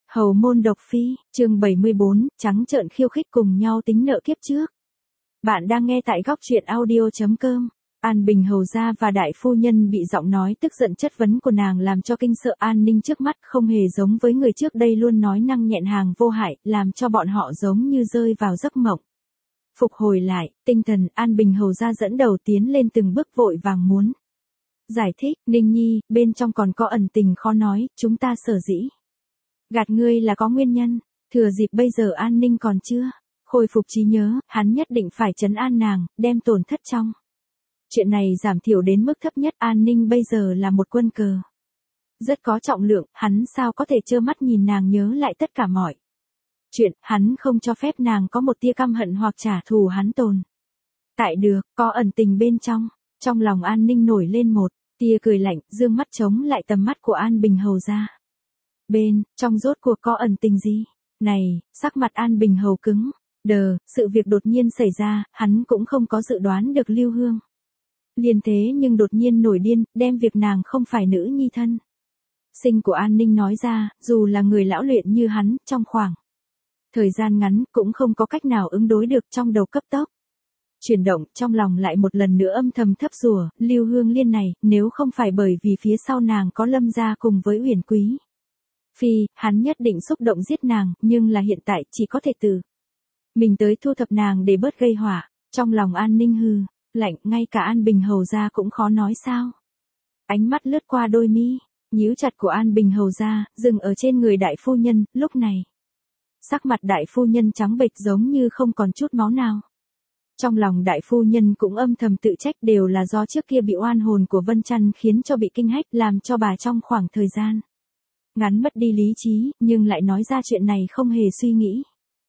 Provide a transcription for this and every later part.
Hầu môn độc phi, chương 74, trắng trợn khiêu khích cùng nhau tính nợ kiếp trước. Bạn đang nghe tại góc truyện audio.com. An Bình hầu gia và đại phu nhân bị giọng nói tức giận chất vấn của nàng làm cho kinh sợ. An Ninh trước mắt không hề giống với người trước đây luôn nói năng nhẹn hàng vô hại, làm cho bọn họ giống như rơi vào giấc mộng. Phục hồi lại, tinh thần, An Bình hầu gia dẫn đầu tiến lên từng bước vội vàng muốn giải thích. Ninh nhi, bên trong còn có ẩn tình khó nói, chúng ta sở dĩ gạt ngươi là có nguyên nhân. Thừa dịp bây giờ An Ninh còn chưa khôi phục trí nhớ, hắn nhất định phải trấn an nàng, đem tổn thất trong chuyện này giảm thiểu đến mức thấp nhất. An Ninh bây giờ là một quân cờ rất có trọng lượng, hắn sao có thể trơ mắt nhìn nàng nhớ lại tất cả mọi chuyện. Hắn không cho phép nàng có một tia căm hận hoặc trả thù hắn tồn tại được, có ẩn tình bên trong. Trong lòng An Ninh nổi lên một tia cười lạnh, dương mắt chống lại tầm mắt của An Bình hầu gia. Bên trong rốt cuộc có ẩn tình gì? Này, sắc mặt An Bình hầu cứng đờ, sự việc đột nhiên xảy ra, hắn cũng không có dự đoán được Lưu Hương Liên thế nhưng đột nhiên nổi điên, đem việc nàng không phải nữ nhi thân sinh của An Ninh nói ra. Dù là người lão luyện như hắn, trong khoảng thời gian ngắn cũng không có cách nào ứng đối được. Trong đầu cấp tốc chuyển động, trong lòng lại một lần nữa âm thầm thấp rủa, Lưu Hương Liên này, nếu không phải bởi vì phía sau nàng có Lâm gia cùng với Uyển Quý Phi, hắn nhất định xúc động giết nàng, nhưng là hiện tại chỉ có thể tự mình tới thu thập nàng để bớt gây họa. Trong lòng An Ninh hừ lạnh, ngay cả An Bình hầu gia cũng khó nói sao. Ánh mắt lướt qua đôi mi nhíu chặt của An Bình hầu gia, dừng ở trên người đại phu nhân. Lúc này sắc mặt đại phu nhân trắng bệch giống như không còn chút máu nào. Trong lòng đại phu nhân cũng âm thầm tự trách, đều là do trước kia bị oan hồn của Vân Chăn khiến cho bị kinh hách, làm cho bà trong khoảng thời gian ngắn mất đi lý trí, nhưng lại nói ra chuyện này không hề suy nghĩ.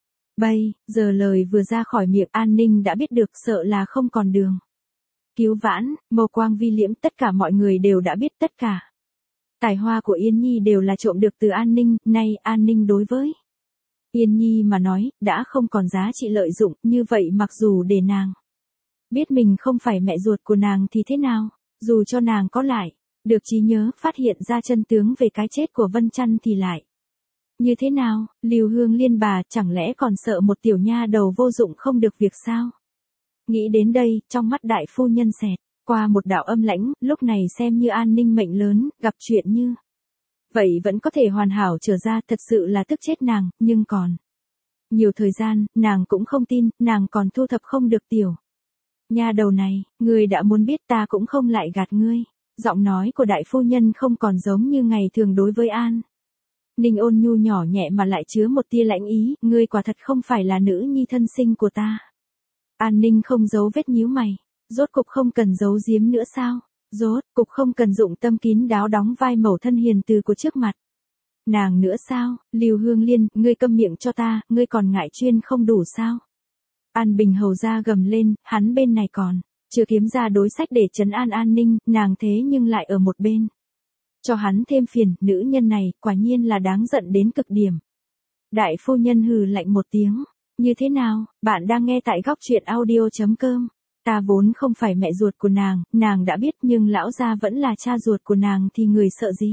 Bây giờ lời vừa ra khỏi miệng, An Ninh đã biết được, sợ là không còn đường cứu vãn. Mâu quang vi liễm, tất cả mọi người đều đã biết tất cả tài hoa của Yên Nhi đều là trộm được từ An Ninh. Nay An Ninh đối với Yên Nhi mà nói, đã không còn giá trị lợi dụng. Như vậy mặc dù để nàng biết mình không phải mẹ ruột của nàng thì thế nào, dù cho nàng có lại được trí nhớ, phát hiện ra chân tướng về cái chết của Vân Chăn thì lại như thế nào? Lưu Hương Liên bà chẳng lẽ còn sợ một tiểu nha đầu vô dụng không được việc sao? Nghĩ đến đây, trong mắt đại phu nhân xẹt qua một đạo âm lãnh. Lúc này xem như An Ninh mệnh lớn, gặp chuyện như vậy vẫn có thể hoàn hảo trở ra, thật sự là tức chết nàng. Nhưng còn nhiều thời gian, nàng cũng không tin, nàng còn thu thập không được tiểu nha đầu này. Ngươi đã muốn biết, ta cũng không lại gạt ngươi. Giọng nói của đại phu nhân không còn giống như ngày thường đối với An Ninh ôn nhu nhỏ nhẹ mà lại chứa một tia lãnh ý. Ngươi quả thật không phải là nữ nhi thân sinh của ta. An Ninh không giấu vết nhíu mày. Rốt cục không cần giấu giếm nữa sao? Rốt cục không cần dụng tâm kín đáo đóng vai mẫu thân hiền từ của trước mặt nàng nữa sao? Lưu Hương Liên, ngươi câm miệng cho ta, ngươi còn ngại chuyên không đủ sao? An Bình hầu gia gầm lên, hắn bên này còn chưa kiếm ra đối sách để trấn an An Ninh, nàng thế nhưng lại ở một bên cho hắn thêm phiền. Nữ nhân này quả nhiên là đáng giận đến cực điểm. Đại phu nhân hừ lạnh một tiếng. Như thế nào? Bạn đang nghe tại góc truyện audio.com. Ta vốn không phải mẹ ruột của nàng đã biết, nhưng lão gia vẫn là cha ruột của nàng thì người sợ gì?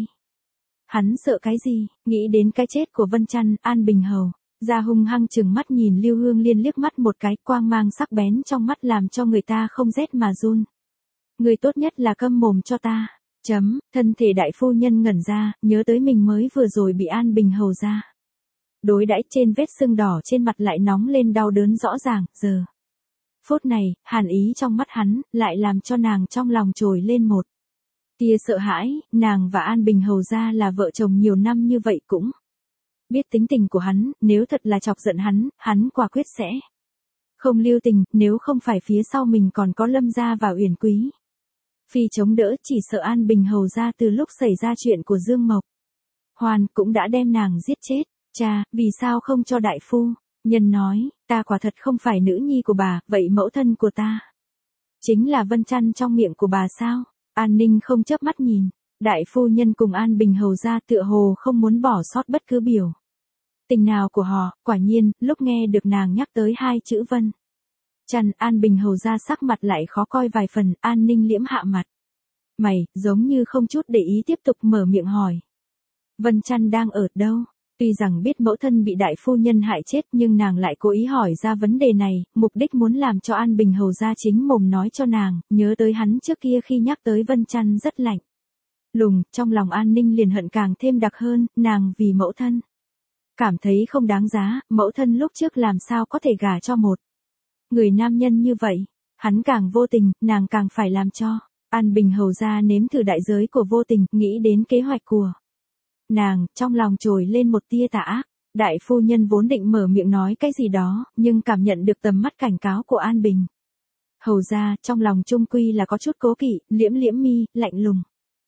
Hắn sợ cái gì? Nghĩ đến cái chết của Vân Chăn, An Bình hầu gia hung hăng chừng mắt nhìn Lưu Hương Liên liếc mắt một cái, quang mang sắc bén trong mắt làm cho người ta không rét mà run. Người tốt nhất là câm mồm cho ta. Thân thể đại phu nhân ngẩn ra, nhớ tới mình mới vừa rồi bị An Bình hầu gia đối đãi, trên vết sưng đỏ trên mặt lại nóng lên đau đớn rõ ràng. Giờ phút này, hàn ý trong mắt hắn lại làm cho nàng trong lòng trồi lên một tia sợ hãi. Nàng và An Bình hầu gia là vợ chồng nhiều năm như vậy, cũng biết tính tình của hắn, nếu thật là chọc giận hắn quả quyết sẽ không lưu tình. Nếu không phải phía sau mình còn có Lâm gia và Uyển Quý Phi chống đỡ, chỉ sợ An Bình hầu gia từ lúc xảy ra chuyện của Dương Mộc Hoàn cũng đã đem nàng giết chết. Cha, vì sao không cho đại phu nhân nói, ta quả thật không phải nữ nhi của bà, vậy mẫu thân của ta chính là Vân Chăn trong miệng của bà sao? An Ninh không chớp mắt nhìn đại phu nhân cùng An Bình hầu gia, tựa hồ không muốn bỏ sót bất cứ biểu tình nào của họ. Quả nhiên, lúc nghe được nàng nhắc tới hai chữ Vân Chăn, An Bình hầu gia sắc mặt lại khó coi vài phần. An Ninh liễm hạ mặt mày, giống như không chút để ý tiếp tục mở miệng hỏi. Vân Chăn đang ở đâu? Tuy rằng biết mẫu thân bị đại phu nhân hại chết nhưng nàng lại cố ý hỏi ra vấn đề này, mục đích muốn làm cho An Bình hầu ra chính mồm nói cho nàng, nhớ tới hắn trước kia khi nhắc tới Vân Chăn rất lạnh lùng, trong lòng An Ninh liền hận càng thêm đặc hơn, nàng vì mẫu thân cảm thấy không đáng giá, mẫu thân lúc trước làm sao có thể gả cho một người nam nhân như vậy, hắn càng vô tình, nàng càng phải làm cho An Bình hầu ra nếm thử đại giới của vô tình, nghĩ đến kế hoạch của nàng, trong lòng trồi lên một tia tà ác. Đại phu nhân vốn định mở miệng nói cái gì đó, nhưng cảm nhận được tầm mắt cảnh cáo của An Bình hầu ra, trong lòng trung quy là có chút cố kỵ, liễm liễm mi, lạnh lùng.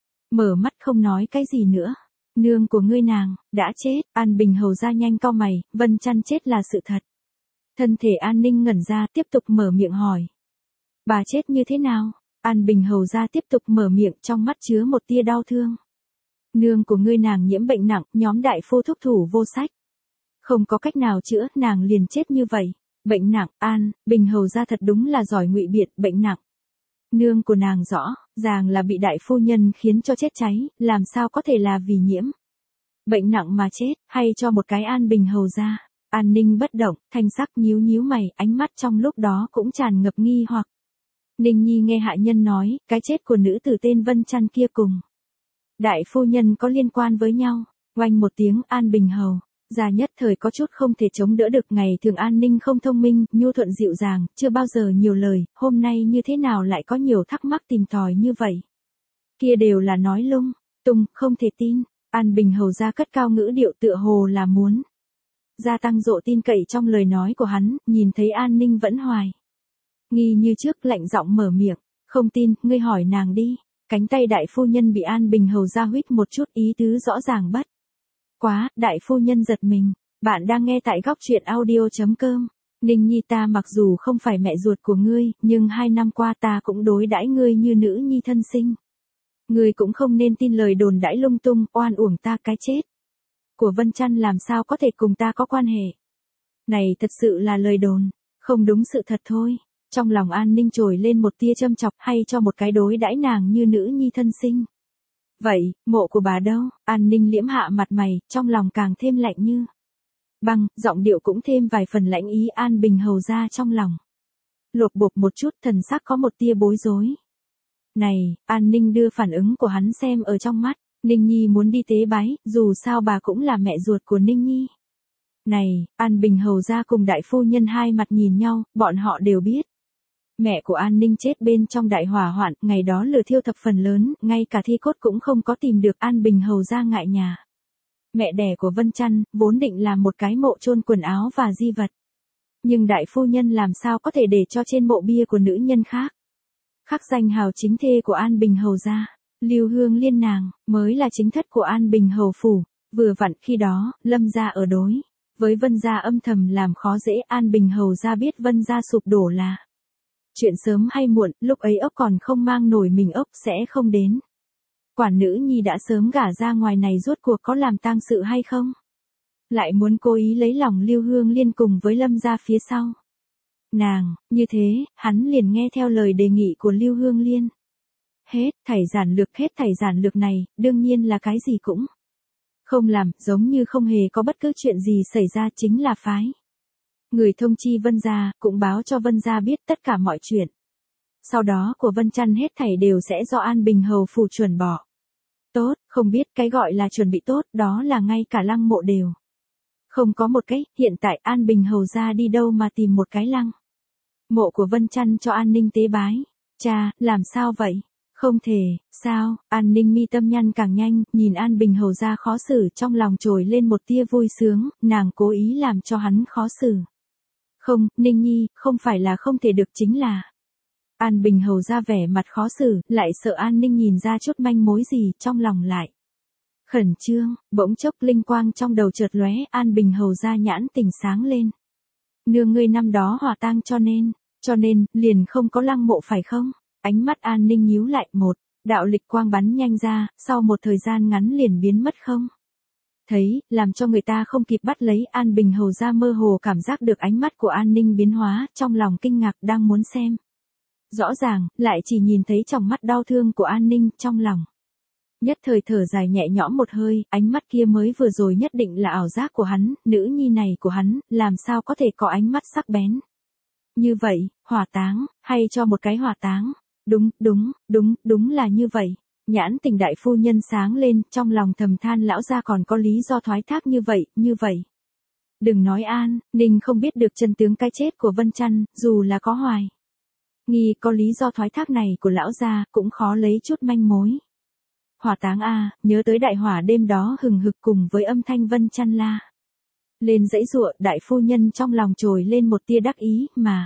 Mở mắt không nói cái gì nữa. Nương của ngươi nàng, đã chết, An Bình hầu ra nhanh cau mày, Vân Chăn chết là sự thật. Thân thể An Ninh ngẩn ra tiếp tục mở miệng hỏi. Bà chết như thế nào? An Bình hầu ra tiếp tục mở miệng trong mắt chứa một tia đau thương. Nương của ngươi nàng nhiễm bệnh nặng, nhóm đại phu thuốc thủ vô sách. Không có cách nào chữa, nàng liền chết như vậy. Bệnh nặng, An Bình hầu ra thật đúng là giỏi ngụy biện, bệnh nặng. Nương của nàng rõ ràng là bị đại phu nhân khiến cho chết cháy, làm sao có thể là vì nhiễm bệnh nặng mà chết, hay cho một cái An Bình hầu ra. An Ninh bất động, thanh sắc nhíu nhíu mày, ánh mắt trong lúc đó cũng tràn ngập nghi hoặc. Ninh Nhi nghe hạ nhân nói, cái chết của nữ tử tên Vân Chăn kia cùng đại phu nhân có liên quan với nhau. Oanh một tiếng, An Bình hầu ra nhất thời có chút không thể chống đỡ được, ngày thường An Ninh không thông minh, nhu thuận dịu dàng, chưa bao giờ nhiều lời, hôm nay như thế nào lại có nhiều thắc mắc tìm tòi như vậy. Kia đều là nói lung tung, không thể tin. An Bình hầu ra cất cao ngữ điệu tựa hồ là muốn gia tăng độ tin cậy trong lời nói của hắn, nhìn thấy An Ninh vẫn hoài nghi như trước, lạnh giọng mở miệng, không tin, ngươi hỏi nàng đi. Cánh tay đại phu nhân bị An Bình hầu ra huých một chút, ý tứ rõ ràng bất quá. Đại phu nhân giật mình. Bạn đang nghe tại góc truyện audio.com. Ninh Nhi, ta mặc dù không phải mẹ ruột của ngươi, nhưng 2 năm qua ta cũng đối đãi ngươi như nữ nhi thân sinh. Ngươi cũng không nên tin lời đồn đãi lung tung, oan uổng ta. Cái chết của Vân Chăn làm sao có thể cùng ta có quan hệ. Này thật sự là lời đồn, không đúng sự thật thôi. Trong lòng An Ninh trồi lên một tia châm chọc, hay cho một cái đối đãi nàng như nữ nhi thân sinh. Vậy, mộ của bà đâu? An Ninh liễm hạ mặt mày, trong lòng càng thêm lạnh như băng, giọng điệu cũng thêm vài phần lãnh ý. An Bình hầu ra trong lòng lột bột một chút, thần sắc có một tia bối rối. Này, An Ninh đưa phản ứng của hắn xem ở trong mắt. Ninh Nhi muốn đi tế bái, dù sao bà cũng là mẹ ruột của Ninh Nhi. Này, An Bình hầu ra cùng đại phu nhân hai mặt nhìn nhau, bọn họ đều biết. Mẹ của An Ninh chết bên trong đại hỏa hoạn, ngày đó lửa thiêu thập phần lớn, ngay cả thi cốt cũng không có tìm được. An Bình hầu ra ngại nhà mẹ đẻ của Vân Chăn, vốn định làm một cái mộ chôn quần áo và di vật. Nhưng đại phu nhân làm sao có thể để cho trên mộ bia của nữ nhân khác khắc danh hào chính thê của An Bình hầu ra. Lưu Hương Liên nàng mới là chính thất của An Bình hầu phủ. Vừa vặn khi đó, Lâm gia ở đối với Vân gia âm thầm làm khó dễ. An Bình hầu ra biết Vân gia sụp đổ là chuyện sớm hay muộn, lúc ấy ốc còn không mang nổi mình ốc sẽ không đến. Quản nữ nhi đã sớm gả ra ngoài này rốt cuộc có làm tang sự hay không? Lại muốn cố ý lấy lòng Lưu Hương Liên cùng với Lâm gia phía sau. Nàng, như thế, hắn liền nghe theo lời đề nghị của Lưu Hương Liên. Hết thảy giản lược này, đương nhiên là cái gì cũng không làm, giống như không hề có bất cứ chuyện gì xảy ra, chính là phái người thông chi Vân gia, cũng báo cho Vân gia biết tất cả mọi chuyện. Sau đó của Vân Chăn hết thảy đều sẽ do An Bình hầu phủ chuẩn bỏ. Tốt, không biết cái gọi là chuẩn bị tốt, đó là ngay cả lăng mộ đều không có một cái. Hiện tại An Bình hầu gia đi đâu mà tìm một cái lăng mộ của Vân Chăn cho An Ninh tế bái? Cha, làm sao vậy? Không thể, sao? An Ninh mi tâm nhăn càng nhanh, nhìn An Bình hầu ra khó xử, trong lòng trồi lên một tia vui sướng, nàng cố ý làm cho hắn khó xử. Không, Ninh Nhi, không phải là không thể được, chính là. An Bình hầu ra vẻ mặt khó xử, lại sợ An Ninh nhìn ra chút manh mối gì, trong lòng lại khẩn trương. Bỗng chốc linh quang trong đầu chợt lóe, An Bình hầu ra nhãn tỉnh sáng lên. Nương ngươi năm đó hỏa tang cho nên, liền không có lăng mộ phải không? Ánh mắt An Ninh nhíu lại, một đạo lịch quang bắn nhanh ra, sau một thời gian ngắn liền biến mất không thấy, làm cho người ta không kịp bắt lấy. An Bình hầu ra mơ hồ cảm giác được ánh mắt của An Ninh biến hóa, trong lòng kinh ngạc, đang muốn xem rõ ràng, lại chỉ nhìn thấy trong mắt đau thương của An Ninh, trong lòng Nhất thời thở dài nhẹ nhõm một hơi, ánh mắt kia mới vừa rồi nhất định là ảo giác của hắn, nữ nhi này của hắn, làm sao có thể có ánh mắt sắc bén. Như vậy, hỏa táng, hay cho một cái hỏa táng. Đúng là như vậy. Nhãn tình đại phu nhân sáng lên, trong lòng thầm than lão gia còn có lý do thoái thác như vậy. Đừng nói An Ninh không biết được chân tướng cái chết của Vân Chăn, dù là có hoài nghi có lý do thoái thác này của lão gia, cũng khó lấy chút manh mối. Hỏa táng a, nhớ tới đại hỏa đêm đó hừng hực cùng với âm thanh Vân Chăn la lên dãy giụa, đại phu nhân trong lòng trồi lên một tia đắc ý, mà.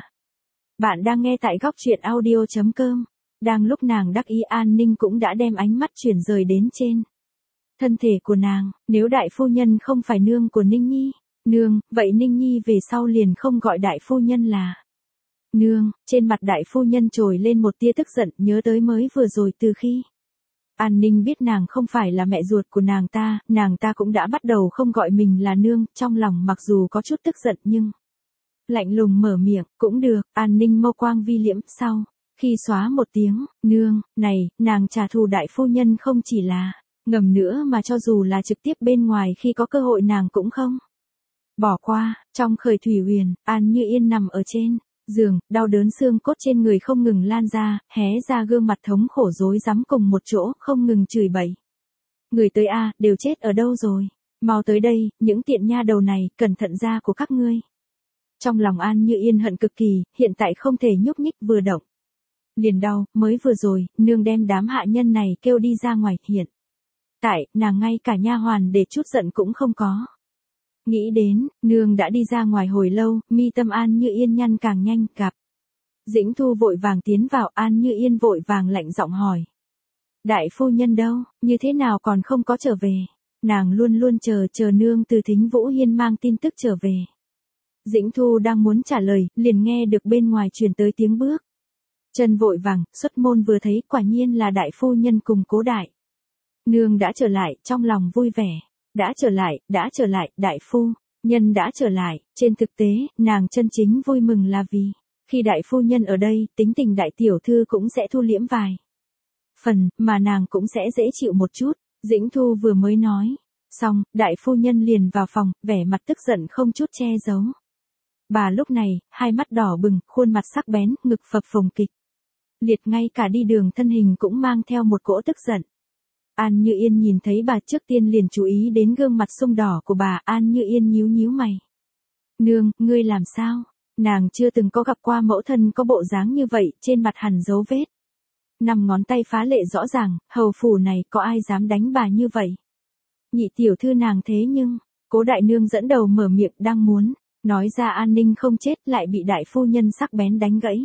Bạn đang nghe tại góc truyện audio.com. Đang lúc nàng đắc ý, An Ninh cũng đã đem ánh mắt chuyển rời đến trên thân thể của nàng. Nếu đại phu nhân không phải nương của Ninh Nhi, nương, vậy Ninh Nhi về sau liền không gọi đại phu nhân là nương. Trên mặt đại phu nhân trồi lên một tia tức giận, nhớ tới mới vừa rồi từ khi An Ninh biết nàng không phải là mẹ ruột của nàng ta cũng đã bắt đầu không gọi mình là nương, trong lòng mặc dù có chút tức giận nhưng lạnh lùng mở miệng, cũng được. An Ninh mâu quang vi liễm, sau khi xóa một tiếng, nương, này, nàng trả thù đại phu nhân không chỉ là ngầm nữa mà cho dù là trực tiếp bên ngoài khi có cơ hội nàng cũng không bỏ qua. Trong khởi thủy huyền, An Như Yên nằm ở trên giường, đau đớn xương cốt trên người không ngừng lan ra, hé ra gương mặt thống khổ rối rắm cùng một chỗ, không ngừng chửi bậy. Người tới a, đều chết ở đâu rồi? Mau tới đây, những tiện nha đầu này, cẩn thận da của các ngươi. Trong lòng An Như Yên hận cực kỳ, hiện tại không thể nhúc nhích vừa động liền đau, mới vừa rồi, nương đem đám hạ nhân này kêu đi ra ngoài, hiện tại, nàng ngay cả nha hoàn để chút giận cũng không có. Nghĩ đến, nương đã đi ra ngoài hồi lâu, mi tâm An Như Yên nhăn càng nhanh, gặp Dĩnh Thu vội vàng tiến vào, An Như Yên vội vàng lạnh giọng hỏi. Đại phu nhân đâu, như thế nào còn không có trở về? Nàng luôn luôn chờ nương từ Thính Vũ Hiên mang tin tức trở về. Dĩnh Thu đang muốn trả lời, liền nghe được bên ngoài truyền tới tiếng bước chân vội vàng, xuất môn vừa thấy, quả nhiên là đại phu nhân cùng Cố đại nương đã trở lại, trong lòng vui vẻ. Đã trở lại, đại phu nhân đã trở lại. Trên thực tế, nàng chân chính vui mừng là vì khi đại phu nhân ở đây, tính tình đại tiểu thư cũng sẽ thu liễm vài phần, mà nàng cũng sẽ dễ chịu một chút. Dĩnh Thu vừa mới nói xong, đại phu nhân liền vào phòng, vẻ mặt tức giận không chút che giấu. Bà lúc này, hai mắt đỏ bừng, khuôn mặt sắc bén, ngực phập phồng kịch liệt, ngay cả đi đường thân hình cũng mang theo một cỗ tức giận. An Như Yên nhìn thấy bà trước tiên liền chú ý đến gương mặt sưng đỏ của bà. An Như Yên nhíu mày. Nương, ngươi làm sao? Nàng chưa từng có gặp qua mẫu thân có bộ dáng như vậy, trên mặt hằn dấu vết. 5 ngón tay phá lệ rõ ràng, hầu phủ này có ai dám đánh bà như vậy? Nhị tiểu thư nàng thế nhưng, Cố đại nương dẫn đầu mở miệng đang muốn nói ra An Ninh không chết, lại bị đại phu nhân sắc bén đánh gãy.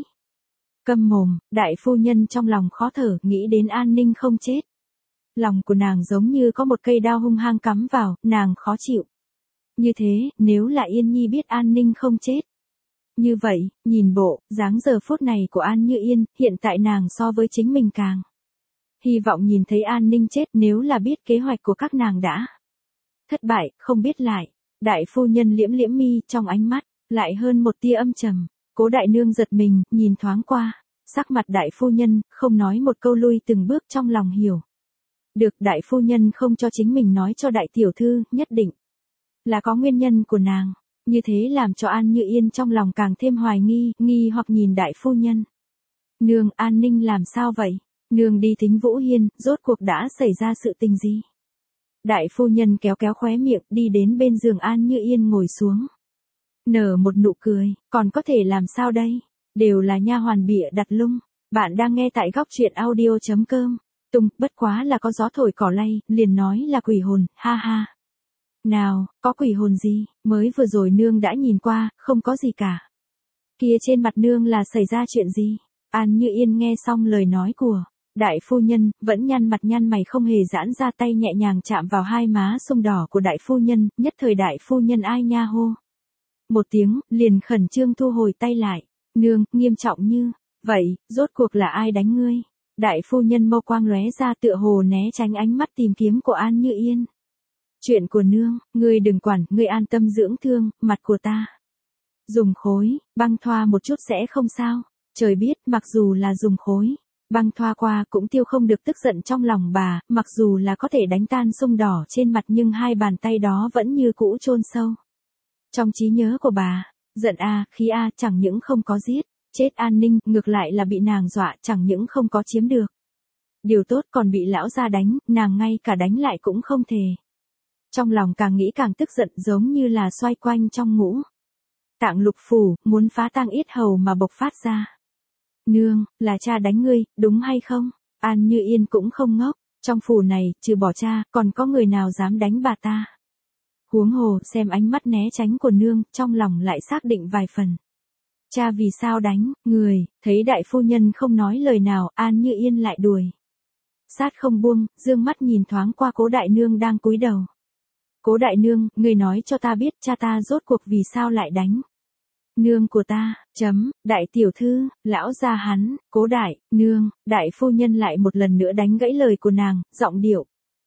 Câm mồm, đại phu nhân trong lòng khó thở, nghĩ đến An Ninh không chết. Lòng của nàng giống như có một cây đao hung hăng cắm vào, nàng khó chịu. Như thế, nếu là Yên Nhi biết An Ninh không chết. Như vậy, nhìn bộ, dáng giờ phút này của An Như Yên, hiện tại nàng so với chính mình càng hy vọng nhìn thấy An Ninh chết, nếu là biết kế hoạch của các nàng đã thất bại, không biết lại. Đại phu nhân liễm mi, trong ánh mắt lại hơn một tia âm trầm. Cố đại nương giật mình, nhìn thoáng qua sắc mặt đại phu nhân, không nói một câu, lui từng bước, trong lòng hiểu được đại phu nhân không cho chính mình nói cho đại tiểu thư, nhất định là có nguyên nhân của nàng. Như thế làm cho An Như Yên trong lòng càng thêm hoài nghi hoặc nhìn đại phu nhân. Nương, An Ninh làm sao vậy? Nương đi Thính Vũ Hiên, rốt cuộc đã xảy ra sự tình gì? Đại phu nhân kéo khóe miệng, đi đến bên giường An Như Yên ngồi xuống. Nở một nụ cười, còn có thể làm sao đây? Đều là nha hoàn bịa đặt lung. Bạn đang nghe tại góc truyện audio.com. Bất quá là có gió thổi cỏ lay, liền nói là quỷ hồn, ha ha. Nào, có quỷ hồn gì, mới vừa rồi nương đã nhìn qua, không có gì cả. Kia trên mặt nương là xảy ra chuyện gì? An Như Yên nghe xong lời nói của đại phu nhân, vẫn nhăn mặt nhăn mày không hề giãn ra, tay nhẹ nhàng chạm vào hai má sưng đỏ của đại phu nhân, nhất thời đại phu nhân ai nha hô một tiếng, liền khẩn trương thu hồi tay lại. Nương, nghiêm trọng như vậy, rốt cuộc là ai đánh ngươi? Đại phu nhân mâu quang lóe ra, tựa hồ né tránh ánh mắt tìm kiếm của An Như Yên. Chuyện của nương, ngươi đừng quản, ngươi an tâm dưỡng thương, mặt của ta dùng khối băng thoa một chút sẽ không sao. Trời biết, mặc dù là dùng khối Băng thoa qua cũng tiêu không được tức giận trong lòng bà, mặc dù là có thể đánh tan sung đỏ trên mặt nhưng hai bàn tay đó vẫn như cũ chôn sâu. Trong trí nhớ của bà, giận a, khí a chẳng những không có giết, chết An Ninh, ngược lại là bị nàng dọa chẳng những không có chiếm được. Điều tốt còn bị lão gia đánh, nàng ngay cả đánh lại cũng không thể. Trong lòng càng nghĩ càng tức giận giống như là xoay quanh trong ngũ tạng lục phủ, muốn phá tang yết hầu mà bộc phát ra. Nương, là cha đánh ngươi, đúng hay không? An Như Yên cũng không ngốc, trong phủ này, trừ bỏ cha, còn có người nào dám đánh bà ta. Huống hồ, xem ánh mắt né tránh của nương, trong lòng lại xác định vài phần. Cha vì sao đánh, người, thấy đại phu nhân không nói lời nào, An Như Yên lại đuổi. Sát không buông, dương mắt nhìn thoáng qua Cố đại nương đang cúi đầu. Cố đại nương, người nói cho ta biết cha ta rốt cuộc vì sao lại đánh. Nương của ta, đại tiểu thư, lão gia hắn, Cố đại, nương, đại phu nhân lại một lần nữa đánh gãy lời của nàng, giọng điệu.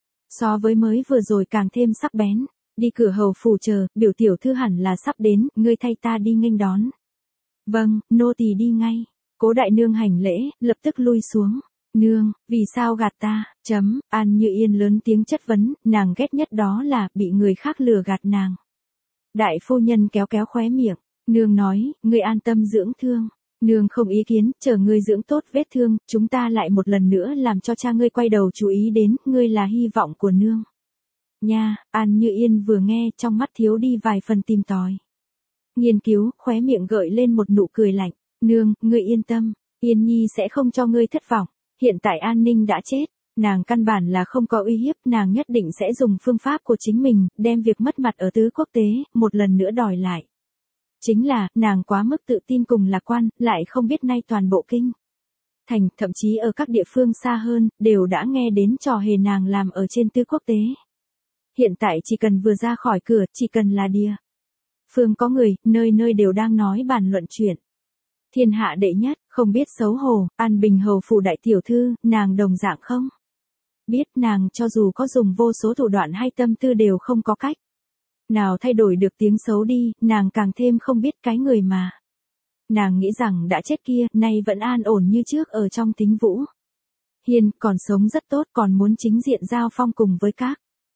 So với mới vừa rồi càng thêm sắc bén, đi cửa hầu phủ chờ, biểu tiểu thư hẳn là sắp đến, ngươi thay ta đi nghênh đón. Vâng, nô tỳ đi ngay. Cố đại nương hành lễ, lập tức lui xuống. Nương, vì sao gạt ta, An Như Yên lớn tiếng chất vấn, nàng ghét nhất đó là bị người khác lừa gạt nàng. Đại phu nhân kéo kéo khóe miệng, nương nói, ngươi an tâm dưỡng thương. Nương không ý kiến, chờ ngươi dưỡng tốt vết thương, chúng ta lại một lần nữa làm cho cha ngươi quay đầu chú ý đến, ngươi là hy vọng của nương. Nha, An Như Yên vừa nghe trong mắt thiếu đi vài phần tìm tòi. Nghiên cứu, khóe miệng gợi lên một nụ cười lạnh, nương, ngươi yên tâm, Yên Nhi sẽ không cho ngươi thất vọng. Hiện tại An Ninh đã chết, nàng căn bản là không có uy hiếp, nàng nhất định sẽ dùng phương pháp của chính mình, đem việc mất mặt ở tứ quốc tế, một lần nữa đòi lại. Chính là, nàng quá mức tự tin cùng lạc quan, lại không biết nay toàn bộ kinh thành, thậm chí ở các địa phương xa hơn, đều đã nghe đến trò hề nàng làm ở trên tứ quốc tế. Hiện tại chỉ cần vừa ra khỏi cửa, chỉ cần là địa phương có người, nơi nơi đều đang nói bàn luận chuyện. Thiên hạ đệ nhất, không biết xấu hổ, An Bình hầu phủ đại tiểu thư, nàng đồng dạng không biết, nàng cho dù có dùng vô số thủ đoạn hay tâm tư đều không có cách nào thay đổi được tiếng xấu đi, nàng càng thêm không biết cái người mà nàng nghĩ rằng đã chết kia, nay vẫn an ổn như trước ở trong Tính Vũ Hiên, còn sống rất tốt, còn muốn chính diện giao phong cùng với các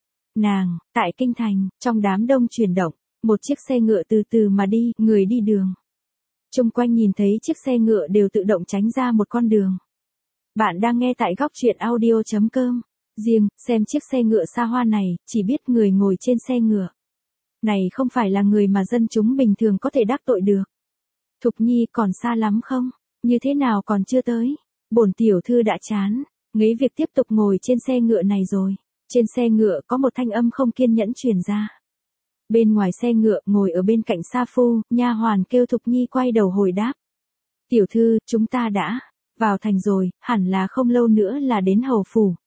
nàng. Tại kinh thành, trong đám đông chuyển động, một chiếc xe ngựa từ từ mà đi, người đi đường chung quanh nhìn thấy chiếc xe ngựa đều tự động tránh ra một con đường. Bạn đang nghe tại góc truyện audio.com. Riêng, xem chiếc xe ngựa xa hoa này, chỉ biết người ngồi trên xe ngựa này không phải là người mà dân chúng bình thường có thể đắc tội được. Thục Nhi còn xa lắm không? Như thế nào còn chưa tới? Bổn tiểu thư đã chán, ngấy việc tiếp tục ngồi trên xe ngựa này rồi. Trên xe ngựa có một thanh âm không kiên nhẫn truyền ra. Bên ngoài xe ngựa, ngồi ở bên cạnh Sa Phu, nha hoàn kêu Thục Nhi quay đầu hồi đáp. Tiểu thư, chúng ta đã vào thành rồi, hẳn là không lâu nữa là đến hầu phủ.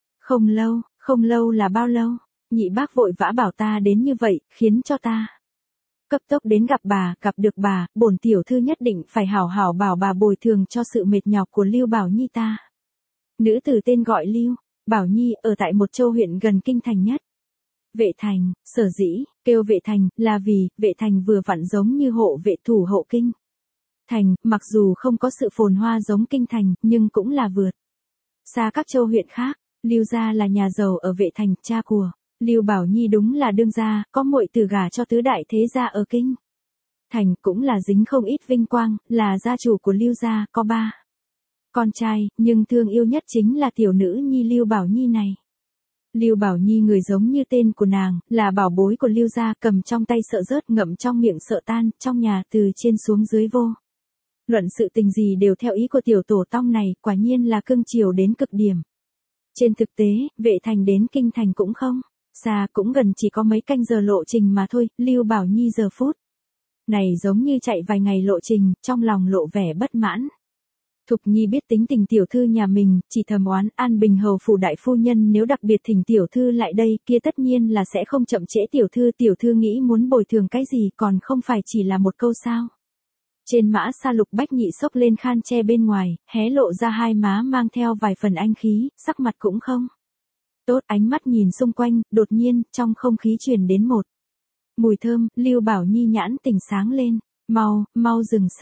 Không lâu là bao lâu? Nhị bác vội vã bảo ta đến như vậy, khiến cho ta cấp tốc đến gặp bà, gặp được bà, bổn tiểu thư nhất định phải hảo hảo bảo bà bồi thường cho sự mệt nhọc của Lưu Bảo Nhi ta. Nữ tử tên gọi Lưu Bảo Nhi, ở tại một châu huyện gần kinh thành nhất. Vệ thành, sở dĩ, kêu vệ thành, là vì, vệ thành vừa vặn giống như hộ vệ thủ hộ kinh thành, mặc dù không có sự phồn hoa giống kinh thành, nhưng cũng là vượt xa các châu huyện khác. Lưu gia là nhà giàu ở vệ thành, cha của Lưu Bảo Nhi đúng là đương gia, có muội từ gả cho tứ đại thế gia ở kinh thành, cũng là dính không ít vinh quang, là gia chủ của Lưu gia, có 3 con trai, nhưng thương yêu nhất chính là tiểu nữ nhi Lưu Bảo Nhi này. Lưu Bảo Nhi người giống như tên của nàng, là bảo bối của Lưu gia, cầm trong tay sợ rớt, ngậm trong miệng sợ tan, trong nhà từ trên xuống dưới vô luận sự tình gì đều theo ý của tiểu tổ tông này, quả nhiên là cưng chiều đến cực điểm. Trên thực tế, vệ thành đến kinh thành cũng không xa, cũng gần, chỉ có mấy canh giờ lộ trình mà thôi. Lưu Bảo Nhi giờ phút này giống như chạy vài ngày lộ trình, trong lòng lộ vẻ bất mãn. Thục Nhi biết tính tình tiểu thư nhà mình, chỉ thầm oán, An Bình hầu phủ đại phu nhân nếu đặc biệt thỉnh tiểu thư lại đây, kia tất nhiên là sẽ không chậm trễ tiểu thư nghĩ muốn bồi thường cái gì, còn không phải chỉ là một câu sao. Trên mã xa Lục Bách Nhị xốc lên khan che bên ngoài, hé lộ ra hai má mang theo vài phần anh khí, sắc mặt cũng không tốt, ánh mắt nhìn xung quanh, đột nhiên, trong không khí truyền đến một mùi thơm. Lưu Bảo Nhi nhãn tỉnh sáng lên, mau dừng xe.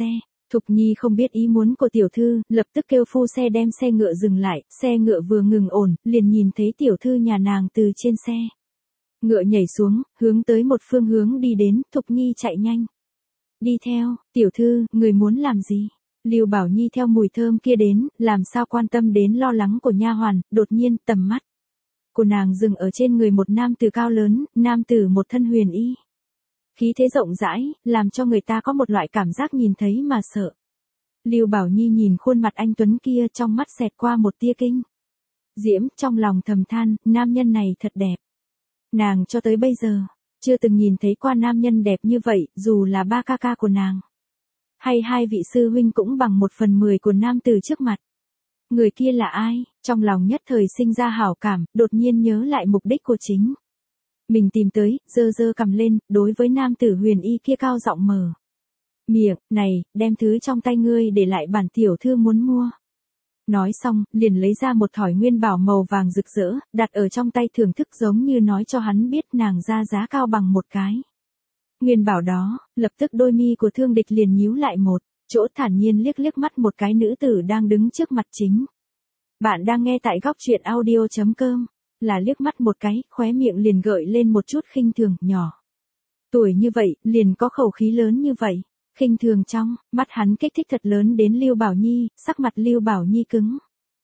Thục Nhi không biết ý muốn của tiểu thư, lập tức kêu phu xe đem xe ngựa dừng lại, xe ngựa vừa ngừng ổn, liền nhìn thấy tiểu thư nhà nàng từ trên xe. Ngựa nhảy xuống, hướng tới một phương hướng đi đến, Thục Nhi chạy nhanh. Đi theo, tiểu thư, người muốn làm gì? Lưu Bảo Nhi theo mùi thơm kia đến, làm sao quan tâm đến lo lắng của nha hoàn, đột nhiên tầm mắt của nàng dừng ở trên người một nam tử cao lớn, nam tử một thân huyền y. Khí thế rộng rãi, làm cho người ta có một loại cảm giác nhìn thấy mà sợ. Lưu Bảo Nhi nhìn khuôn mặt anh tuấn kia, trong mắt xẹt qua một tia kinh diễm, trong lòng thầm than, nam nhân này thật đẹp. Nàng cho tới bây giờ chưa từng nhìn thấy qua nam nhân đẹp như vậy, dù là ba ca ca của nàng hay hai vị sư huynh cũng bằng 1/10 của nam tử trước mặt. Người kia là ai? Trong lòng nhất thời sinh ra hảo cảm, đột nhiên nhớ lại mục đích của chính mình tìm tới, giơ cằm lên, đối với nam tử huyền y kia cao giọng mở miệng, này, đem thứ trong tay ngươi để lại, bản tiểu thư muốn mua. Nói xong, liền lấy ra một thỏi nguyên bảo màu vàng rực rỡ, đặt ở trong tay thưởng thức, giống như nói cho hắn biết nàng ra giá cao bằng một cái nguyên bảo đó. Lập tức đôi mi của Thương Địch liền nhíu lại một chỗ, thản nhiên liếc mắt một cái nữ tử đang đứng trước mặt chính. Bạn đang nghe tại góc truyện audio.com. Là liếc mắt một cái, khóe miệng liền gợi lên một chút khinh thường, nhỏ tuổi như vậy, liền có khẩu khí lớn như vậy. Khinh thường trong mắt hắn kích thích thật lớn đến Lưu Bảo Nhi, sắc mặt Lưu Bảo Nhi cứng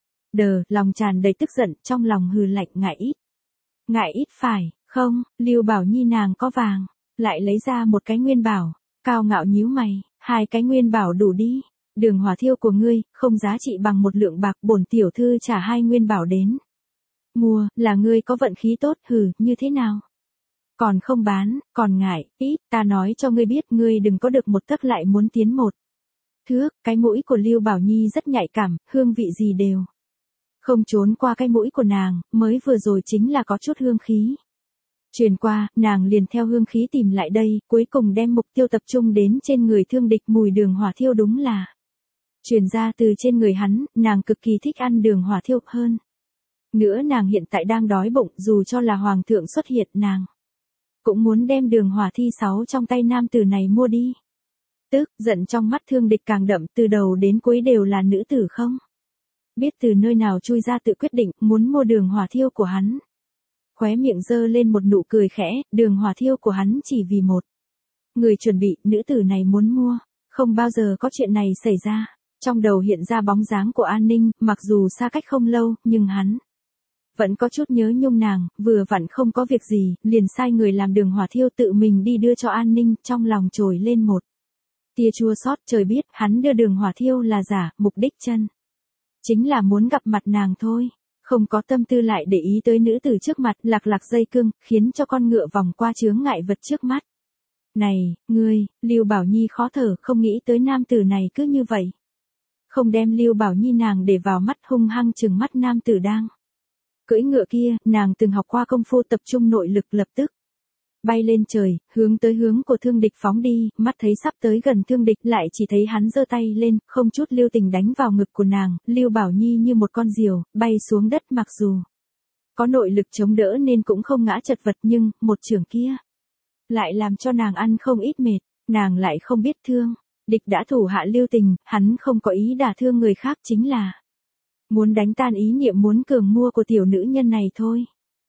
đờ, lòng tràn đầy tức giận, trong lòng hừ lạnh, ngại ít. Ngại ít phải không? Lưu Bảo Nhi nàng có vàng, lại lấy ra một cái nguyên bảo, cao ngạo nhíu mày, 2 cái nguyên bảo đủ đi. Đường hỏa thiêu của ngươi không giá trị bằng 1 lượng bạc, bổn tiểu thư trả 2 nguyên bảo đến mua, là ngươi có vận khí tốt, hừ, như thế nào? Còn không bán, còn ngại ít, ta nói cho ngươi biết, ngươi đừng có được một tấc lại muốn tiến một thước. Cái mũi của Lưu Bảo Nhi rất nhạy cảm, hương vị gì đều không trốn qua cái mũi của nàng, mới vừa rồi chính là có chút hương khí truyền qua, nàng liền theo hương khí tìm lại đây, cuối cùng đem mục tiêu tập trung đến trên người Thương Địch. Mùi đường hỏa thiêu đúng là truyền ra từ trên người hắn, nàng cực kỳ thích ăn đường hỏa thiêu hơn nữa, nàng hiện tại đang đói bụng, dù cho là hoàng thượng xuất hiện, nàng cũng muốn đem đường hỏa thi 6 trong tay nam tử này mua đi. Tức giận trong mắt Thương Địch càng đậm, từ đầu đến cuối đều là nữ tử không biết từ nơi nào chui ra, tự quyết định muốn mua đường hỏa thiêu của hắn. Khóe miệng giơ lên một nụ cười khẽ, đường hỏa thiêu của hắn chỉ vì một người chuẩn bị, nữ tử này muốn mua, không bao giờ có chuyện này xảy ra. Trong đầu hiện ra bóng dáng của An Ninh, mặc dù xa cách không lâu, nhưng hắn vẫn có chút nhớ nhung nàng, vừa vặn không có việc gì, liền sai người làm đường hỏa thiêu tự mình đi đưa cho An Ninh, trong lòng trồi lên một tia chua xót. Trời biết, hắn đưa đường hỏa thiêu là giả, mục đích chân chính là muốn gặp mặt nàng thôi, không có tâm tư lại để ý tới nữ tử trước mặt. Lạc dây cương, khiến cho con ngựa vòng qua chướng ngại vật trước mắt. Này, ngươi, Lưu Bảo Nhi khó thở, không nghĩ tới nam tử này cứ như vậy không đem Lưu Bảo Nhi nàng để vào mắt, hung hăng trừng mắt nam tử đang cưỡi ngựa kia. Nàng từng học qua công phu, tập trung nội lực, lập tức bay lên trời, hướng tới hướng của Thương Địch phóng đi. Mắt thấy sắp tới gần Thương Địch, lại chỉ thấy hắn giơ tay lên, không chút lưu tình đánh vào ngực của nàng. Lưu Bảo Nhi như một con diều bay xuống đất, mặc dù có nội lực chống đỡ nên cũng không ngã chật vật, nhưng một chưởng kia lại làm cho nàng ăn không ít mệt. Nàng lại không biết Thương Địch đã thủ hạ lưu tình, hắn không có ý đả thương người khác, chính là muốn đánh tan ý niệm muốn cường mua của tiểu nữ nhân này thôi.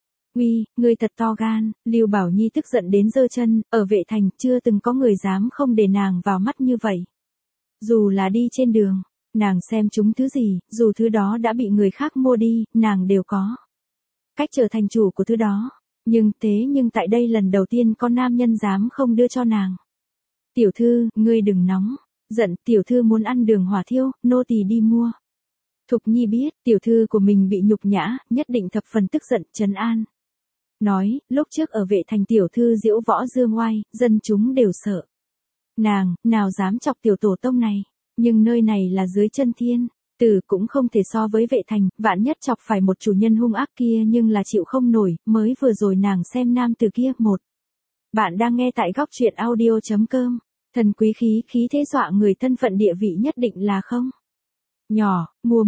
Uy, ngươi thật to gan. Lưu Bảo Nhi tức giận đến giơ chân, ở Vệ Thành chưa từng có người dám không để nàng vào mắt như vậy. Dù là đi trên đường, nàng xem chúng thứ gì, dù thứ đó đã bị người khác mua đi, nàng đều có cách trở thành chủ của thứ đó. Nhưng tại đây lần đầu tiên có nam nhân dám không đưa cho nàng. Tiểu thư, ngươi đừng nóng giận, tiểu thư muốn ăn đường hỏa thiêu, nô tỳ đi mua. Thục Nhi biết, tiểu thư của mình bị nhục nhã, nhất định thập phần tức giận, trấn an. Nói, lúc trước ở Vệ Thành tiểu thư diễu võ dương oai, dân chúng đều sợ. Nàng, nào dám chọc tiểu tổ tông này, nhưng nơi này là dưới chân thiên tử, cũng không thể so với Vệ Thành, vạn nhất chọc phải một chủ nhân hung ác kia nhưng là chịu không nổi. Mới vừa rồi nàng xem nam tử kia một. Bạn đang nghe tại góc truyện audio.com. Thần quý khí thế dọa người, thân phận địa vị nhất định là không nhỏ.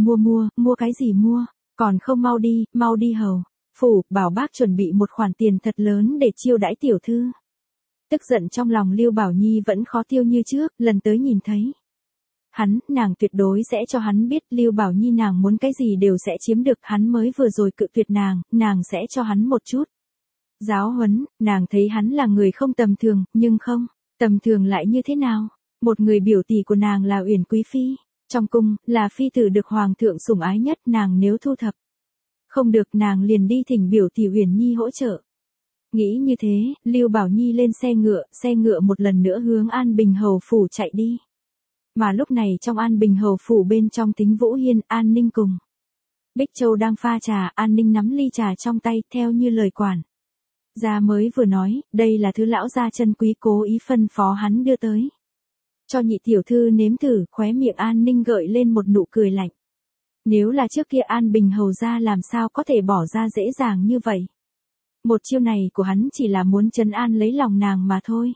Mua cái gì mua, còn không mau đi hầu phủ, bảo bác chuẩn bị một khoản tiền thật lớn để chiêu đãi tiểu thư. Tức giận trong lòng Lưu Bảo Nhi vẫn khó tiêu như trước, lần tới nhìn thấy nàng tuyệt đối sẽ cho hắn biết Lưu Bảo Nhi nàng muốn cái gì đều sẽ chiếm được, hắn mới vừa rồi cự tuyệt nàng sẽ cho hắn một chút giáo huấn, nàng thấy hắn là người không tầm thường, nhưng không, tầm thường lại như thế nào? Một người biểu tỷ của nàng là Uyển Quý Phi, trong cung, là phi tử được hoàng thượng sủng ái nhất, nàng nếu thu thập không được nàng liền đi thỉnh biểu tỷ Uyển Nhi hỗ trợ. Nghĩ như thế, Lưu Bảo Nhi lên xe ngựa một lần nữa hướng An Bình Hầu Phủ chạy đi. Mà lúc này trong An Bình Hầu Phủ bên trong Tính Vũ Hiên, An Ninh cùng Bích Châu đang pha trà, An Ninh nắm ly trà trong tay, theo như lời quản gia mới vừa nói, đây là thứ lão gia chân quý cố ý phân phó hắn đưa tới. Cho nhị tiểu thư nếm thử, khóe miệng An Ninh gợi lên một nụ cười lạnh. Nếu là trước kia An Bình Hầu gia làm sao có thể bỏ ra dễ dàng như vậy. Một chiêu này của hắn chỉ là muốn trấn an lấy lòng nàng mà thôi.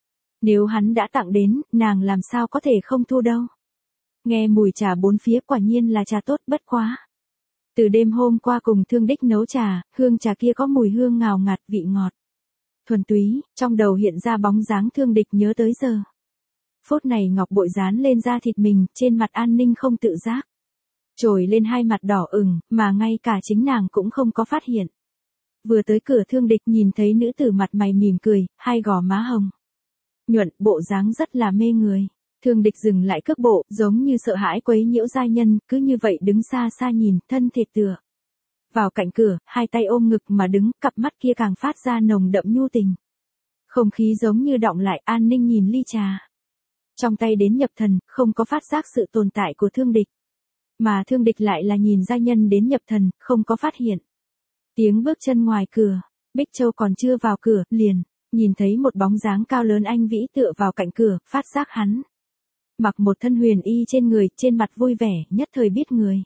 Nếu hắn đã tặng đến, nàng làm sao có thể không thu đâu. Nghe mùi trà bốn phía quả nhiên là trà tốt bất quá. Từ đêm hôm qua cùng Thương Đích nấu trà, hương trà kia có mùi hương ngào ngạt vị ngọt. Thuần túy, trong đầu hiện ra bóng dáng Thương Địch nhớ tới giờ. Phút này ngọc bội dán lên da thịt mình, trên mặt An Ninh không tự giác. Trồi lên hai mặt đỏ ửng, mà ngay cả chính nàng cũng không có phát hiện. Vừa tới cửa Thương Địch nhìn thấy nữ tử mặt mày mỉm cười, hai gò má hồng nhuận, bộ dáng rất là mê người. Thương Địch dừng lại cước bộ, giống như sợ hãi quấy nhiễu giai nhân, cứ như vậy đứng xa xa nhìn, thân thể tựa vào cạnh cửa, hai tay ôm ngực mà đứng, cặp mắt kia càng phát ra nồng đậm nhu tình. Không khí giống như đọng lại, An Ninh nhìn ly trà trong tay đến nhập thần, không có phát giác sự tồn tại của Thương Địch. Mà Thương Địch lại là nhìn giai nhân đến nhập thần, không có phát hiện. Tiếng bước chân ngoài cửa, Bích Châu còn chưa vào cửa, liền nhìn thấy một bóng dáng cao lớn anh vĩ tựa vào cạnh cửa, phát giác hắn mặc một thân huyền y trên người, trên mặt vui vẻ, nhất thời biết người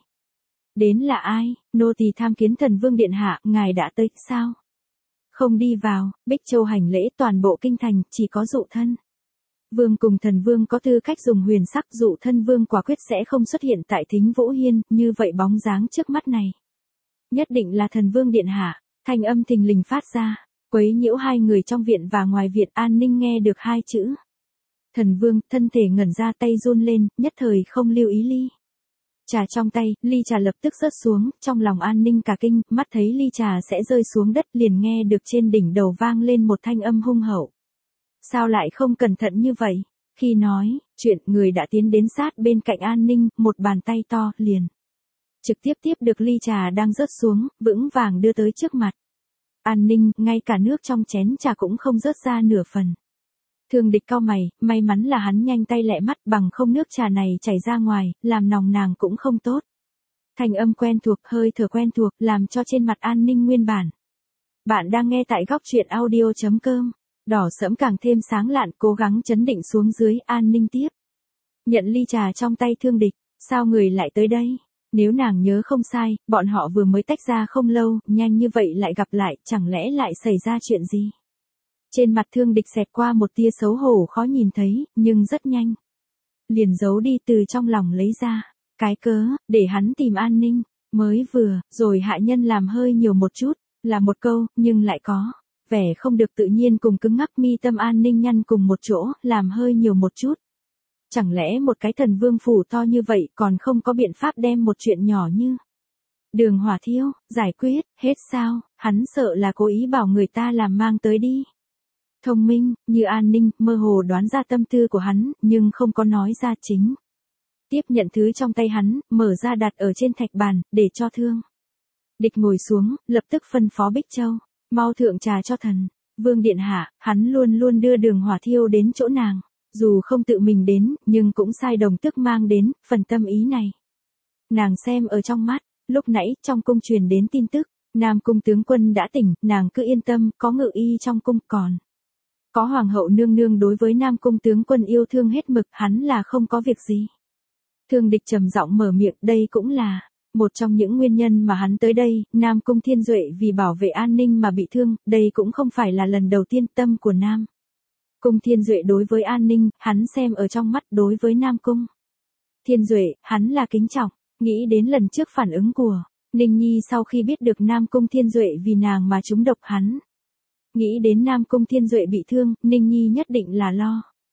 đến là ai. Nô tỳ tham kiến Thần Vương điện hạ, ngài đã tới sao? Không đi vào. Bích Châu hành lễ, toàn bộ kinh thành chỉ có Dụ Thân Vương cùng Thần Vương có tư cách dùng huyền sắc, Dụ Thân Vương quả quyết sẽ không xuất hiện tại Thính Vũ Hiên, như vậy bóng dáng trước mắt này nhất định là Thần Vương điện hạ. Thanh âm thình lình phát ra, quấy nhiễu hai người trong viện và ngoài viện. An Ninh nghe được hai chữ Thần Vương, thân thể ngẩn ra, tay run lên, nhất thời không lưu ý ly trà trong tay, ly trà lập tức rớt xuống, trong lòng An Ninh cả kinh, mắt thấy ly trà sẽ rơi xuống đất, liền nghe được trên đỉnh đầu vang lên một thanh âm hung hậu. Sao lại không cẩn thận như vậy? Khi nói chuyện, người đã tiến đến sát bên cạnh An Ninh, một bàn tay to, liền trực tiếp tiếp được ly trà đang rớt xuống, vững vàng đưa tới trước mặt An Ninh, ngay cả nước trong chén trà cũng không rớt ra nửa phần. Thương Địch cau mày, may mắn là hắn nhanh tay lẹ mắt, bằng không nước trà này chảy ra ngoài, làm nòng nàng cũng không tốt. Thanh âm quen thuộc, hơi thở quen thuộc, làm cho trên mặt An Ninh nguyên bản. Bạn đang nghe tại góc truyện audio.com. Đỏ sẫm càng thêm sáng lạn, cố gắng chấn định xuống dưới. An Ninh tiếp nhận ly trà trong tay Thương Địch. Sao người lại tới đây? Nếu nàng nhớ không sai, bọn họ vừa mới tách ra không lâu, nhanh như vậy lại gặp lại, chẳng lẽ lại xảy ra chuyện gì? Trên mặt Thương Địch xẹt qua một tia xấu hổ khó nhìn thấy, nhưng rất nhanh liền giấu đi, từ trong lòng lấy ra cái cớ để hắn tìm An Ninh. Mới vừa rồi hạ nhân làm hơi nhiều một chút, là một câu, nhưng lại có vẻ không được tự nhiên cùng cứng ngắc. Mi tâm An Ninh nhăn cùng một chỗ, làm hơi nhiều một chút. Chẳng lẽ một cái Thần Vương phủ to như vậy còn không có biện pháp đem một chuyện nhỏ như đường hỏa thiêu giải quyết hết sao? Hắn sợ là cố ý bảo người ta làm mang tới đi. Thông minh, như An Ninh, mơ hồ đoán ra tâm tư của hắn, nhưng không có nói ra chính. Tiếp nhận thứ trong tay hắn, mở ra đặt ở trên thạch bàn, để cho Thương Địch ngồi xuống, lập tức phân phó Bích Châu, mau thượng trà cho Thần Vương điện hạ. Hắn luôn luôn đưa đường hỏa thiêu đến chỗ nàng, dù không tự mình đến, nhưng cũng sai đồng tức mang đến, phần tâm ý này nàng xem ở trong mắt. Lúc nãy, trong cung truyền đến tin tức, Nam Cung tướng quân đã tỉnh, nàng cứ yên tâm, có ngự y trong cung, còn có Hoàng hậu nương nương đối với Nam Cung tướng quân yêu thương hết mực, hắn là không có việc gì. Thương Địch trầm giọng mở miệng, đây cũng là một trong những nguyên nhân mà hắn tới đây. Nam Cung Thiên Duệ vì bảo vệ An Ninh mà bị thương, đây cũng không phải là lần đầu tiên. Tâm của Nam Cung Thiên Duệ đối với An Ninh, hắn xem ở trong mắt. Đối với Nam Cung Thiên Duệ, hắn là kính trọng. Nghĩ đến lần trước phản ứng của Ninh Nhi sau khi biết được Nam Cung Thiên Duệ vì nàng mà trúng độc, hắn nghĩ đến Nam Cung Thiên Duệ bị thương, Ninh Nhi nhất định là lo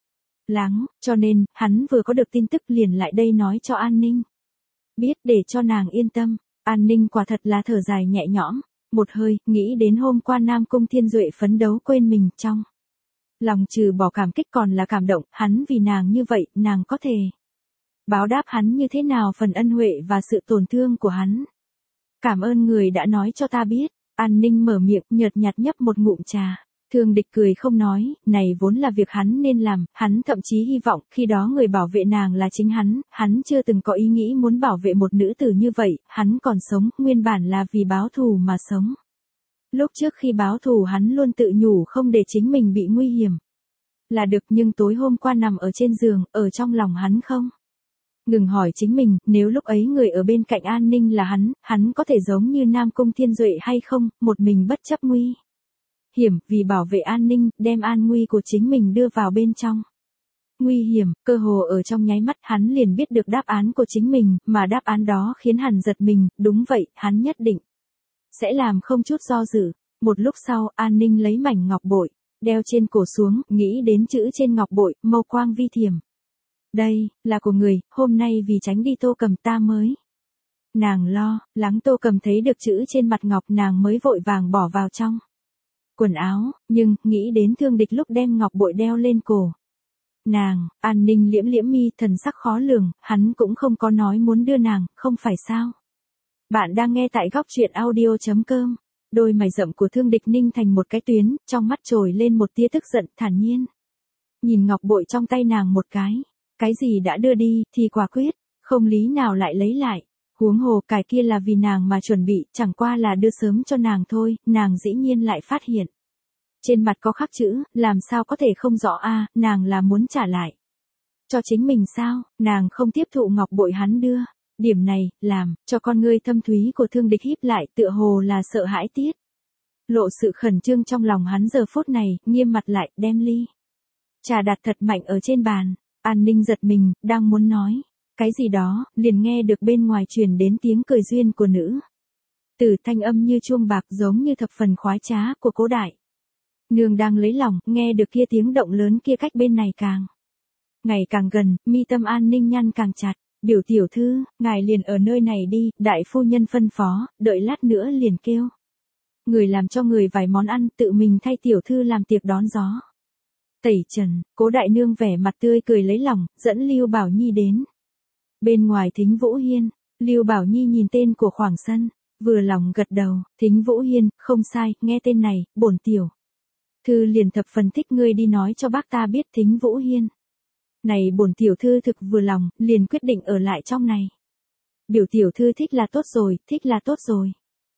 lắng, cho nên, hắn vừa có được tin tức liền lại đây nói cho An Ninh. Biết để cho nàng yên tâm, An Ninh quả thật là thở dài nhẹ nhõm, một hơi, nghĩ đến hôm qua Nam Cung Thiên Duệ phấn đấu quên mình trong. Lòng trừ bỏ cảm kích còn là cảm động, hắn vì nàng như vậy, nàng có thể báo đáp hắn như thế nào phần ân huệ và sự tổn thương của hắn. Cảm ơn người đã nói cho ta biết, An Ninh mở miệng nhợt nhạt nhấp một ngụm trà. Thương Địch cười không nói, này vốn là việc hắn nên làm, hắn thậm chí hy vọng khi đó người bảo vệ nàng là chính hắn chưa từng có ý nghĩ muốn bảo vệ một nữ tử như vậy, hắn còn sống, nguyên bản là vì báo thù mà sống. Lúc trước khi báo thù hắn luôn tự nhủ không để chính mình bị nguy hiểm. Là được nhưng tối hôm qua nằm ở trên giường, ở trong lòng hắn không. Ngừng hỏi chính mình, nếu lúc ấy người ở bên cạnh An Ninh là hắn có thể giống như Nam Cung Thiên Duệ hay không, một mình bất chấp nguy hiểm vì bảo vệ An Ninh, đem an nguy của chính mình đưa vào bên trong. Nguy hiểm, cơ hồ ở trong nháy mắt hắn liền biết được đáp án của chính mình, mà đáp án đó khiến hắn giật mình, đúng vậy, hắn nhất định sẽ làm không chút do dự. Một lúc sau, An Ninh lấy mảnh ngọc bội, đeo trên cổ xuống, nghĩ đến chữ trên ngọc bội, mâu quang vi thiểm. Đây, là của người, hôm nay vì tránh đi Tô Cầm ta mới. Nàng lo, lắng Tô Cầm thấy được chữ trên mặt ngọc nàng mới vội vàng bỏ vào trong quần áo, nhưng, nghĩ đến Thương Địch lúc đem ngọc bội đeo lên cổ. Nàng, An Ninh liễm liễm mi thần sắc khó lường, hắn cũng không có nói muốn đưa nàng, không phải sao. Bạn đang nghe tại góc truyện audio.com. Đôi mày rậm của Thương Địch ninh thành một cái tuyến, trong mắt trồi lên một tia tức giận, thản nhiên. Nhìn ngọc bội trong tay nàng một cái gì đã đưa đi, thì quả quyết, không lý nào lại lấy lại. Huống hồ cái kia là vì nàng mà chuẩn bị, chẳng qua là đưa sớm cho nàng thôi, nàng dĩ nhiên lại phát hiện. Trên mặt có khắc chữ, làm sao có thể không rõ a, nàng là muốn trả lại. Cho chính mình sao, nàng không tiếp thụ ngọc bội hắn đưa. Điểm này, làm, cho con ngươi thâm thúy của Thương Địch híp lại tựa hồ là sợ hãi tiết. Lộ sự khẩn trương trong lòng hắn giờ phút này, nghiêm mặt lại, đem ly trà đặt thật mạnh ở trên bàn. An Ninh giật mình, đang muốn nói cái gì đó, liền nghe được bên ngoài truyền đến tiếng cười duyên của nữ tử, thanh âm như chuông bạc giống như thập phần khoái trá của Cố Đại Nương đang lấy lòng, nghe được kia tiếng động lớn kia cách bên này ngày càng gần, mi tâm An Ninh nhăn càng chặt. Biểu tiểu thư, ngài liền ở nơi này đi, đại phu nhân phân phó, đợi lát nữa liền kêu người làm cho người vài món ăn, tự mình thay tiểu thư làm tiệc đón gió. Tẩy trần, Cố Đại Nương vẻ mặt tươi cười lấy lòng, dẫn Lưu Bảo Nhi đến. Bên ngoài Thính Vũ Hiên, Lưu Bảo Nhi nhìn tên của khoảng sân, vừa lòng gật đầu, Thính Vũ Hiên, không sai, nghe tên này, bổn tiểu thư liền thập phần thích, ngươi đi nói cho bác ta biết. Thính Vũ Hiên. Này bổn tiểu thư thực vừa lòng, liền quyết định ở lại trong này. Biểu tiểu thư thích là tốt rồi, thích là tốt rồi.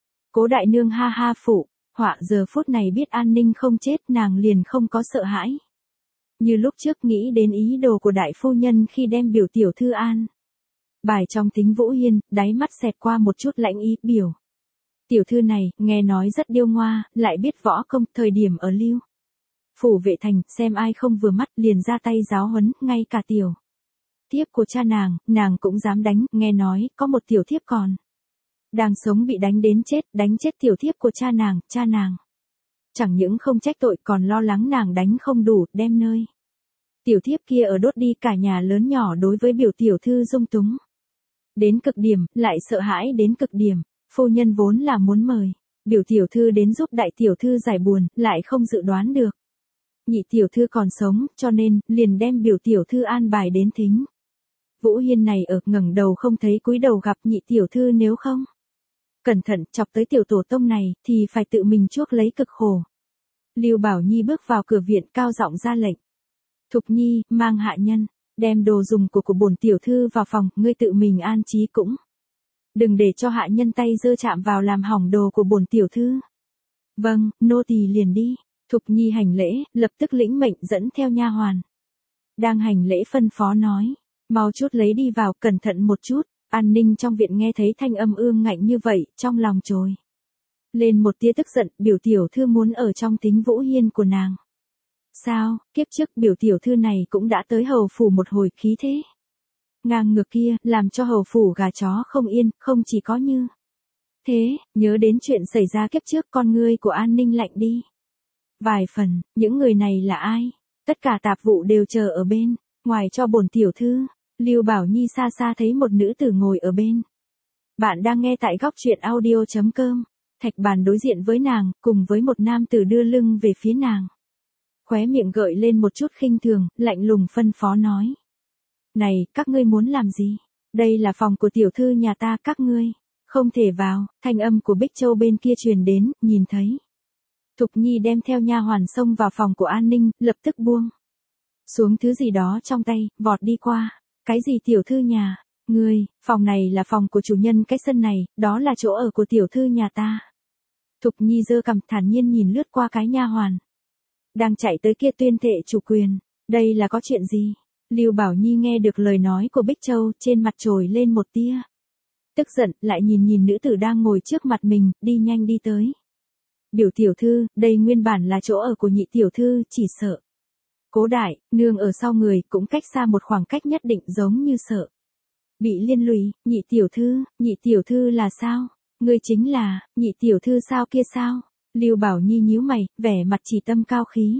Cố Đại Nương ha ha phụ, họa giờ phút này biết An Ninh không chết, nàng liền không có sợ hãi. Như lúc trước nghĩ đến ý đồ của đại phu nhân khi đem biểu tiểu thư an bài trong Thính Vũ Hiên, đáy mắt xẹt qua một chút lãnh ý, biểu tiểu thư này, nghe nói rất điêu ngoa, lại biết võ công, thời điểm ở Lưu phủ vệ thành, xem ai không vừa mắt liền ra tay giáo huấn, ngay cả tiểu thiếp của cha nàng cũng dám đánh, nghe nói, có một tiểu thiếp còn đang sống bị đánh chết tiểu thiếp của cha nàng. Chẳng những không trách tội còn lo lắng nàng đánh không đủ, đem nơi tiểu thiếp kia ở đốt đi, cả nhà lớn nhỏ đối với biểu tiểu thư dung túng đến cực điểm, lại sợ hãi đến cực điểm. Phu nhân vốn là muốn mời biểu tiểu thư đến giúp đại tiểu thư giải buồn, lại không dự đoán được nhị tiểu thư còn sống, cho nên liền đem biểu tiểu thư an bài đến Thính Vũ Hiên này ở, ngẩng đầu không thấy cúi đầu gặp nhị tiểu thư, nếu không cẩn thận chọc tới tiểu tổ tông này thì phải tự mình chuốc lấy cực khổ. Lưu Bảo Nhi bước vào cửa viện, cao giọng ra lệnh. Thục Nhi, mang hạ nhân, đem đồ dùng của bổn tiểu thư vào phòng, ngươi tự mình an trí cũng đừng để cho hạ nhân tay dơ chạm vào làm hỏng đồ của bổn tiểu thư. Vâng, nô tỳ liền đi. Thục Nhi hành lễ, lập tức lĩnh mệnh dẫn theo nha hoàn. Đang hành lễ phân phó nói, mau chút lấy đi vào, cẩn thận một chút. An Ninh trong viện nghe thấy thanh âm ương ngạnh như vậy, trong lòng trồi lên một tia tức giận, biểu tiểu thư muốn ở trong Thính Vũ Hiên của nàng. Sao, kiếp trước biểu tiểu thư này cũng đã tới hầu phủ một hồi, khí thế ngang ngược kia, làm cho hầu phủ gà chó không yên, không chỉ có như thế, nhớ đến chuyện xảy ra kiếp trước, con ngươi của An Ninh lạnh đi vài phần. Những người này là ai? Tất cả tạp vụ đều chờ ở bên, ngoài cho bổn tiểu thư. Lưu Bảo Nhi xa xa thấy một nữ tử ngồi ở bên. Bạn đang nghe tại góc truyện audio.com. Thạch Bàn đối diện với nàng, cùng với một nam tử đưa lưng về phía nàng. Khóe miệng gợi lên một chút khinh thường, lạnh lùng phân phó nói. Này, các ngươi muốn làm gì? Đây là phòng của tiểu thư nhà ta, các ngươi không thể vào. Thanh âm của Bích Châu bên kia truyền đến, nhìn thấy Thục Nhi đem theo nha hoàn xông vào phòng của An Ninh, lập tức buông xuống thứ gì đó trong tay, vọt đi qua. Cái gì tiểu thư nhà? Ngươi, phòng này là phòng của chủ nhân cái sân này, đó là chỗ ở của tiểu thư nhà ta. Thục Nhi giơ cằm thản nhiên nhìn lướt qua cái nha hoàn đang chạy tới kia tuyên thệ chủ quyền. Đây là có chuyện gì? Lưu Bảo Nhi nghe được lời nói của Bích Châu, trên mặt trồi lên một tia tức giận, lại nhìn nữ tử đang ngồi trước mặt mình, đi nhanh đi tới. Biểu tiểu thư, đây nguyên bản là chỗ ở của nhị tiểu thư, chỉ sợ Cố Đại Nương ở sau người, cũng cách xa một khoảng cách nhất định, giống như sợ bị liên lụy. Nhị tiểu thư là sao? Ngươi chính là nhị tiểu thư sao kia sao? Lưu Bảo Nhi nhíu mày, vẻ mặt chỉ tâm cao khí.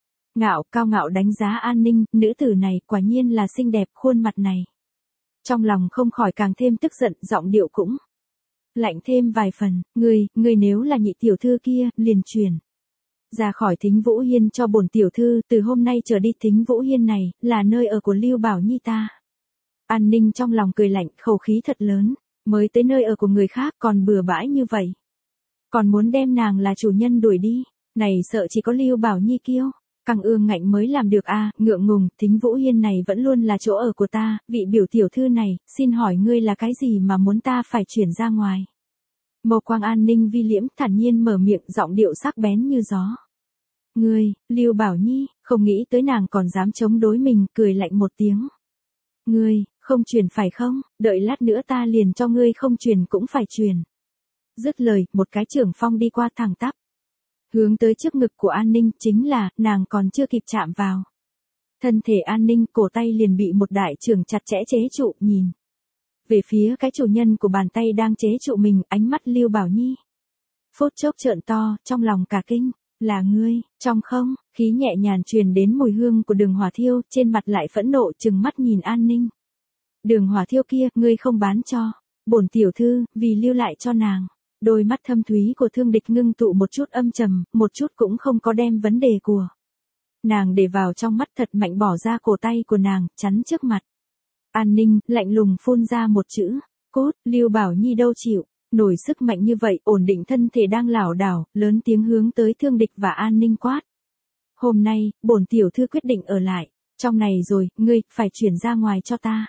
Cao ngạo đánh giá An Ninh, nữ tử này quả nhiên là xinh đẹp, khuôn mặt này. Trong lòng không khỏi càng thêm tức giận, giọng điệu cũng lạnh thêm vài phần. Ngươi nếu là nhị tiểu thư kia, liền truyền ra khỏi Thính Vũ Hiên cho bổn tiểu thư, từ hôm nay trở đi Thính Vũ Hiên này, là nơi ở của Lưu Bảo Nhi ta. An Ninh trong lòng cười lạnh, khẩu khí thật lớn, mới tới nơi ở của người khác còn bừa bãi như vậy. Còn muốn đem nàng là chủ nhân đuổi đi, này sợ chỉ có Lưu Bảo Nhi kiêu căng ương ngạnh mới làm được a. Ngượng ngùng, Thính Vũ Hiên này vẫn luôn là chỗ ở của ta, vị biểu tiểu thư này, xin hỏi ngươi là cái gì mà muốn ta phải chuyển ra ngoài? Mâu quang An Ninh vi liễm, thản nhiên mở miệng, giọng điệu sắc bén như gió. Ngươi, Lưu Bảo Nhi, không nghĩ tới nàng còn dám chống đối mình, cười lạnh một tiếng. Ngươi, không truyền phải không? Đợi lát nữa ta liền cho ngươi không truyền cũng phải truyền. Dứt lời, một cái chưởng phong đi qua thẳng tắp hướng tới trước ngực của An Ninh, chính là, nàng còn chưa kịp chạm vào thân thể An Ninh, cổ tay liền bị một đại chưởng chặt chẽ chế trụ. Nhìn về phía cái chủ nhân của bàn tay đang chế trụ mình, ánh mắt Lưu Bảo Nhi phút chốc trợn to, trong lòng cả kinh. Là ngươi? Trong không khí nhẹ nhàng truyền đến mùi hương của Đường Hỏa Thiêu, trên mặt lại phẫn nộ trừng mắt nhìn An Ninh. Đường Hỏa Thiêu kia, ngươi không bán cho bổn tiểu thư, vì lưu lại cho nàng. Đôi mắt thâm thúy của Thương Địch ngưng tụ một chút âm trầm, một chút cũng không có đem vấn đề của nàng để vào trong mắt, thật mạnh bỏ ra cổ tay của nàng, chắn trước mặt. An Ninh lạnh lùng phun ra một chữ, cốt. Lưu Bảo Nhi đâu chịu nổi sức mạnh như vậy, ổn định thân thể đang lảo đảo, lớn tiếng hướng tới Thương Địch và An Ninh quát. Hôm nay, bổn tiểu thư quyết định ở lại trong này rồi, ngươi phải chuyển ra ngoài cho ta.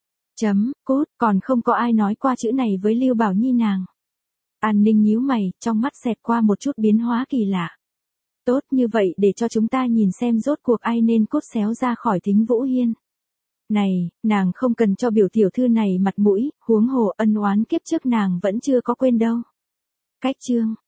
Cốt. Còn không có ai nói qua chữ này với Lưu Bảo Nhi nàng. An Ninh nhíu mày, trong mắt xẹt qua một chút biến hóa kỳ lạ. Tốt như vậy, để cho chúng ta nhìn xem rốt cuộc ai nên cốt xéo ra khỏi Thính Vũ Hiên. Này, nàng không cần cho biểu tiểu thư này mặt mũi, huống hồ ân oán kiếp trước nàng vẫn chưa có quên đâu. Cách chương